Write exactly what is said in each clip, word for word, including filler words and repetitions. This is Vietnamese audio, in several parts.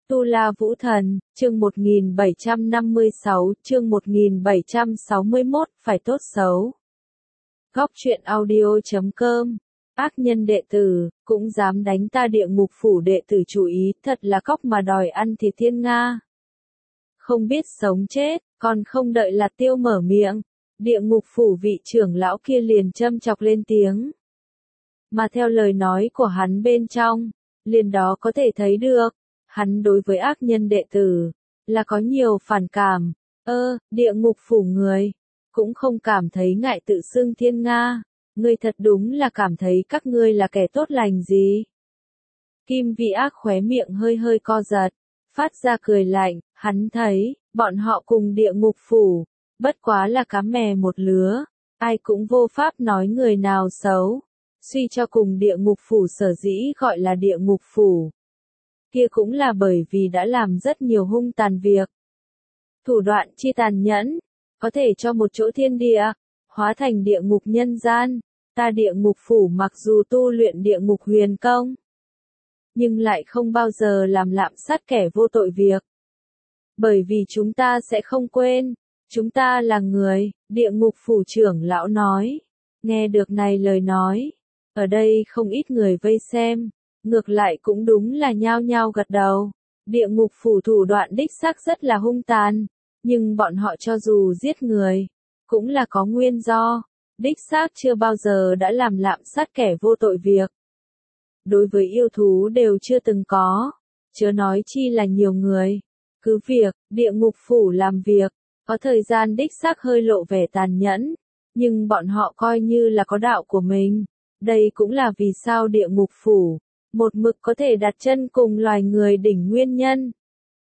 Tu La Vũ Thần, chương một nghìn bảy trăm năm mươi sáu, chương một nghìn bảy trăm sáu mươi mốt, phải tốt xấu. Góc truyện audio chấm com. Ác nhân đệ tử, cũng dám đánh ta địa ngục phủ đệ tử chủ ý, thật là cóc mà đòi ăn thịt thiên Nga. Không biết sống chết, còn không đợi là tiêu mở miệng, địa ngục phủ vị trưởng lão kia liền châm chọc lên tiếng. Mà theo lời nói của hắn bên trong, liền đó có thể thấy được, hắn đối với ác nhân đệ tử, là có nhiều phản cảm, ơ, địa ngục phủ người, cũng không cảm thấy ngại tự xưng thiên Nga, ngươi thật đúng là cảm thấy các ngươi là kẻ tốt lành gì. Kim vị ác khóe miệng hơi hơi co giật, phát ra cười lạnh, hắn thấy, bọn họ cùng địa ngục phủ, bất quá là cá mè một lứa, ai cũng vô pháp nói người nào xấu, suy cho cùng địa ngục phủ sở dĩ gọi là địa ngục phủ. Kia cũng là bởi vì đã làm rất nhiều hung tàn việc. Thủ đoạn chi tàn nhẫn, có thể cho một chỗ thiên địa, hóa thành địa ngục nhân gian, ta địa ngục phủ mặc dù tu luyện địa ngục huyền công, nhưng lại không bao giờ làm lạm sát kẻ vô tội việc. Bởi vì chúng ta sẽ không quên, chúng ta là người, địa ngục phủ trưởng lão nói. Nghe được này lời nói, ở đây không ít người vây xem. Ngược lại cũng đúng là nhao nhao gật đầu. Địa ngục phủ thủ đoạn đích xác rất là hung tàn, nhưng bọn họ cho dù giết người, cũng là có nguyên do, đích xác chưa bao giờ đã làm lạm sát kẻ vô tội việc. Đối với yêu thú đều chưa từng có, chớ nói chi là nhiều người. Cứ việc, địa ngục phủ làm việc, có thời gian đích xác hơi lộ vẻ tàn nhẫn, nhưng bọn họ coi như là có đạo của mình. Đây cũng là vì sao địa ngục phủ một mực có thể đặt chân cùng loài người đỉnh nguyên nhân.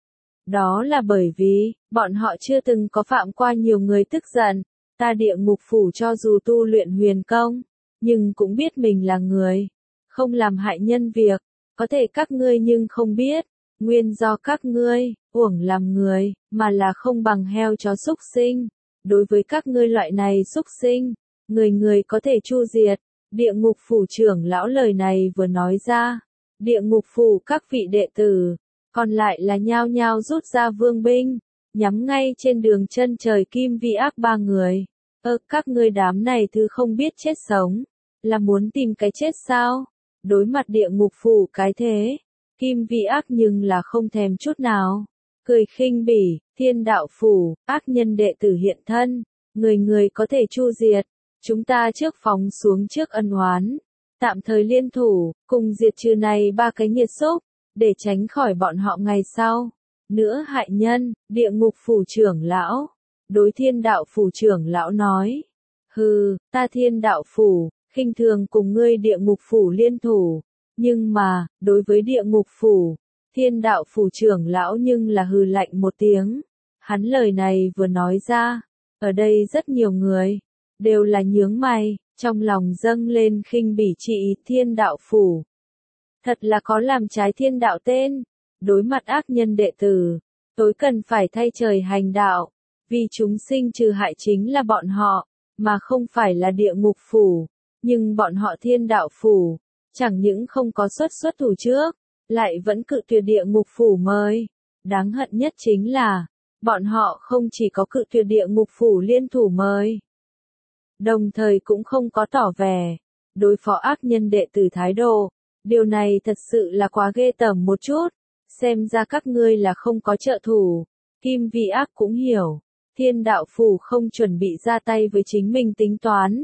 Đó là bởi vì, bọn họ chưa từng có phạm qua nhiều người tức giận, ta địa ngục phủ cho dù tu luyện huyền công, nhưng cũng biết mình là người, không làm hại nhân việc, có thể các ngươi nhưng không biết, nguyên do các ngươi, uổng làm người, mà là không bằng heo chó súc sinh, đối với các ngươi loại này súc sinh, người người có thể chu diệt. Địa ngục phủ trưởng lão lời này vừa nói ra, địa ngục phủ các vị đệ tử, còn lại là nhao nhao rút ra vương binh, nhắm ngay trên đường chân trời kim vi ác ba người. Ơ, các ngươi đám này thứ không biết chết sống, là muốn tìm cái chết sao? Đối mặt địa ngục phủ cái thế, kim vi ác nhưng là không thèm chút nào, cười khinh bỉ, thiên đạo phủ, ác nhân đệ tử hiện thân, người người có thể chu diệt. Chúng ta trước phóng xuống trước ân oán, tạm thời liên thủ, cùng diệt trừ này ba cái nghiệt xúc, để tránh khỏi bọn họ ngày sau. Nữa hại nhân, địa ngục phủ trưởng lão, đối thiên đạo phủ trưởng lão nói. Hừ, ta thiên đạo phủ, khinh thường cùng ngươi địa ngục phủ liên thủ, nhưng mà, đối với địa ngục phủ, thiên đạo phủ trưởng lão nhưng là hừ lạnh một tiếng. Hắn lời này vừa nói ra, ở đây rất nhiều người đều là nhướng mày, trong lòng dâng lên khinh bỉ trị thiên đạo phủ. Thật là có làm trái thiên đạo tên, đối mặt ác nhân đệ tử, tối cần phải thay trời hành đạo, vì chúng sinh trừ hại chính là bọn họ, mà không phải là địa ngục phủ, nhưng bọn họ thiên đạo phủ, chẳng những không có xuất xuất thủ trước, lại vẫn cự tuyệt địa ngục phủ mời. Đáng hận nhất chính là, bọn họ không chỉ có cự tuyệt địa ngục phủ liên thủ mời, đồng thời cũng không có tỏ vẻ đối phó ác nhân đệ tử thái độ. Điều này thật sự là quá ghê tởm một chút, xem ra các ngươi là không có trợ thủ. Kim vi ác cũng hiểu, thiên đạo phủ không chuẩn bị ra tay với chính mình tính toán.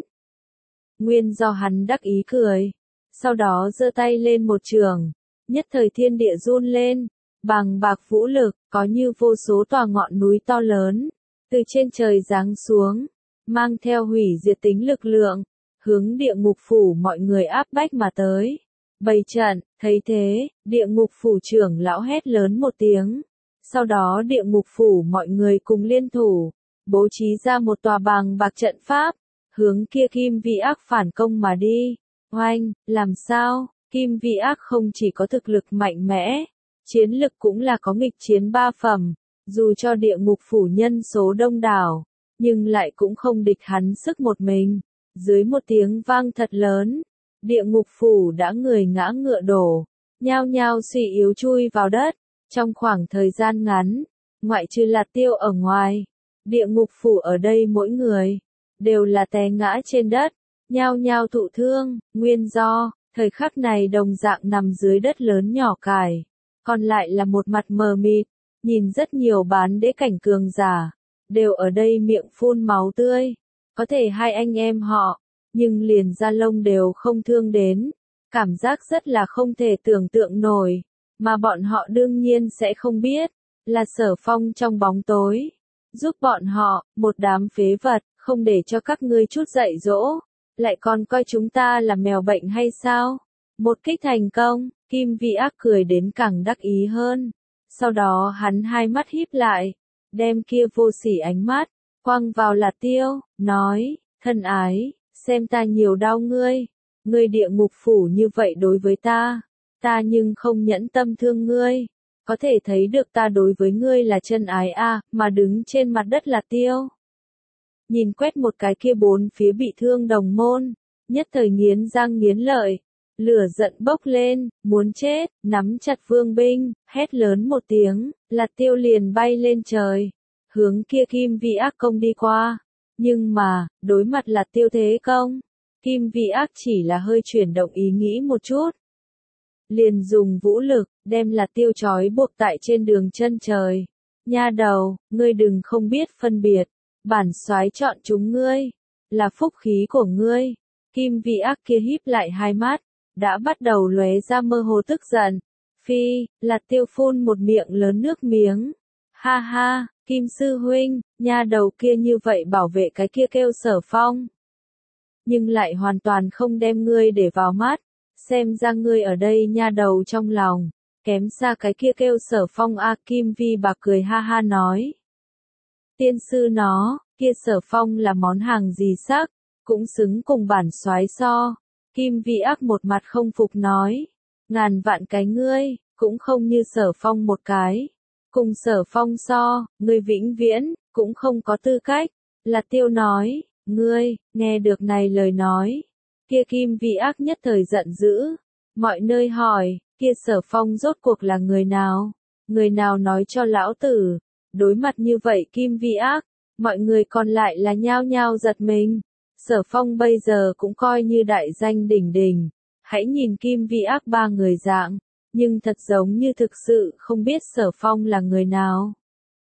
Nguyên do hắn đắc ý cười, sau đó giơ tay lên một trường, nhất thời thiên địa run lên, bằng bạc vũ lực, có như vô số tòa ngọn núi to lớn, từ trên trời giáng xuống, mang theo hủy diệt tính lực lượng, hướng địa ngục phủ mọi người áp bách mà tới. Bày trận, thấy thế, địa ngục phủ trưởng lão hét lớn một tiếng, sau đó địa ngục phủ mọi người cùng liên thủ, bố trí ra một tòa bằng bạc trận pháp, hướng kia kim vi ác phản công mà đi. Oanh, làm sao, kim vi ác không chỉ có thực lực mạnh mẽ, chiến lực cũng là có nghịch chiến ba phẩm, dù cho địa ngục phủ nhân số đông đảo, nhưng lại cũng không địch hắn sức một mình. Dưới một tiếng vang thật lớn, địa ngục phủ đã người ngã ngựa đổ, nhao nhao suy yếu chui vào đất, Trong khoảng thời gian ngắn, ngoại trừ Lạt Tiêu ở ngoài, địa ngục phủ ở đây mỗi người, đều là té ngã trên đất, nhao nhao thụ thương, nguyên do, thời khắc này đồng dạng nằm dưới đất lớn nhỏ cài, còn lại là một mặt mờ mịt, nhìn rất nhiều bán đế cảnh cường giả, đều ở đây miệng phun máu tươi, có thể hai anh em họ, nhưng liền da lông đều không thương đến, cảm giác rất là không thể tưởng tượng nổi, mà bọn họ đương nhiên sẽ không biết, là Sở Phong trong bóng tối, giúp bọn họ, một đám phế vật, không để cho các ngươi chút dạy dỗ, lại còn coi chúng ta là mèo bệnh hay sao? Một kích thành công, Kim Vi Ác cười đến càng đắc ý hơn, sau đó hắn hai mắt híp lại, đem kia vô sỉ ánh mắt, quăng vào Lạt Tiêu, nói, thân ái, xem ta nhiều đau ngươi, ngươi địa ngục phủ như vậy đối với ta, ta nhưng không nhẫn tâm thương ngươi, có thể thấy được ta đối với ngươi là chân ái a, à, mà đứng trên mặt đất Lạt Tiêu. Nhìn quét một cái kia bốn phía bị thương đồng môn, nhất thời nghiến răng nghiến lợi, lửa giận bốc lên, muốn chết, nắm chặt vương binh, hét lớn một tiếng, Lạt Tiêu liền bay lên trời, hướng kia Kim Vi Ác công đi qua, nhưng mà, đối mặt Lạt Tiêu thế công, Kim Vi Ác chỉ là hơi chuyển động ý nghĩ một chút, liền dùng vũ lực, đem Lạt Tiêu trói buộc tại trên đường chân trời. Nha đầu, ngươi đừng không biết phân biệt, bản soái chọn chúng ngươi, là phúc khí của ngươi. Kim Vi Ác kia híp lại hai mắt, đã bắt đầu lóe ra mơ hồ tức giận. Phi, Lạt Tiêu phun một miệng lớn nước miếng. Ha ha, Kim sư huynh, nha đầu kia như vậy bảo vệ cái kia kêu Sở Phong. Nhưng lại hoàn toàn không đem ngươi để vào mắt. Xem ra ngươi ở đây nha đầu trong lòng, kém xa cái kia kêu Sở Phong a. Kim Vi bà cười ha ha nói. Tiên sư nó, kia Sở Phong là món hàng gì sắc, cũng xứng cùng bản soái so. Kim Vi Ác một mặt không phục nói, ngàn vạn cái ngươi, cũng không như Sở Phong một cái. Cùng Sở Phong so, ngươi vĩnh viễn, cũng không có tư cách. Lạt Tiêu nói, ngươi, nghe được này lời nói. Kia Kim Vi Ác nhất thời giận dữ, mọi nơi hỏi, kia Sở Phong rốt cuộc là người nào? Người nào nói cho lão tử? Đối mặt như vậy Kim Vi Ác, mọi người còn lại là nhao nhao giật mình. Sở Phong bây giờ cũng coi như đại danh đỉnh đỉnh, hãy nhìn Kim Vi Ác ba người dạng, nhưng thật giống như thực sự không biết Sở Phong là người nào.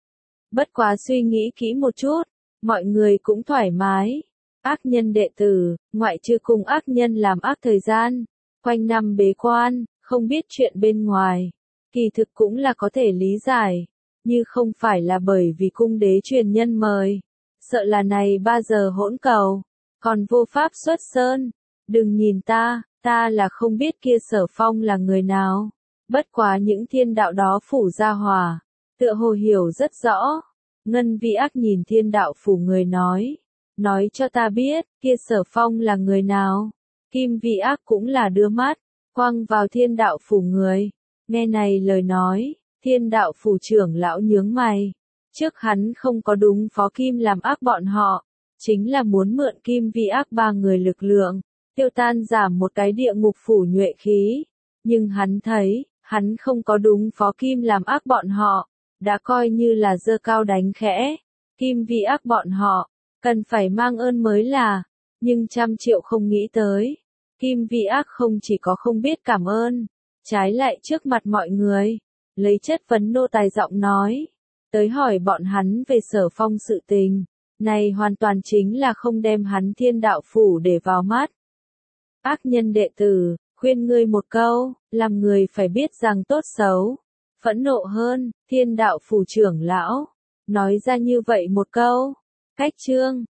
Bất quá suy nghĩ kỹ một chút, mọi người cũng thoải mái. Ác nhân đệ tử, ngoại trừ cùng ác nhân làm ác thời gian, quanh năm bế quan, không biết chuyện bên ngoài, kỳ thực cũng là có thể lý giải, như không phải là bởi vì cung đế truyền nhân mời, sợ là này ba giờ hỗn cầu, còn vô pháp xuất sơn, đừng nhìn ta, ta là không biết kia Sở Phong là người nào, bất quá những thiên đạo đó phủ ra hòa, tựa hồ hiểu rất rõ. Ngân Vi Ác nhìn thiên đạo phủ người nói. Nói cho ta biết, kia Sở Phong là người nào? Kim Vi Ác cũng là đưa mắt, quăng vào thiên đạo phủ người. Nghe này lời nói, thiên đạo phủ trưởng lão nhướng mày. Trước hắn không có đúng phó Kim làm ác bọn họ, chính là muốn mượn Kim Vi Ác ba người lực lượng, tiêu tan giảm một cái địa ngục phủ nhuệ khí. Nhưng hắn thấy, hắn không có đúng phó Kim làm ác bọn họ, đã coi như là giơ cao đánh khẽ. Kim Vi Ác bọn họ, cần phải mang ơn mới là, nhưng trăm triệu không nghĩ tới. Kim Vi Ác không chỉ có không biết cảm ơn, trái lại trước mặt mọi người, lấy chất vấn nô tài giọng nói, tới hỏi bọn hắn về Sở Phong sự tình, này hoàn toàn chính là không đem hắn thiên đạo phủ để vào mắt. Ác nhân đệ tử, khuyên ngươi một câu, làm người phải biết rằng tốt xấu, phẫn nộ hơn, thiên đạo phủ trưởng lão, nói ra như vậy một câu. Cách chương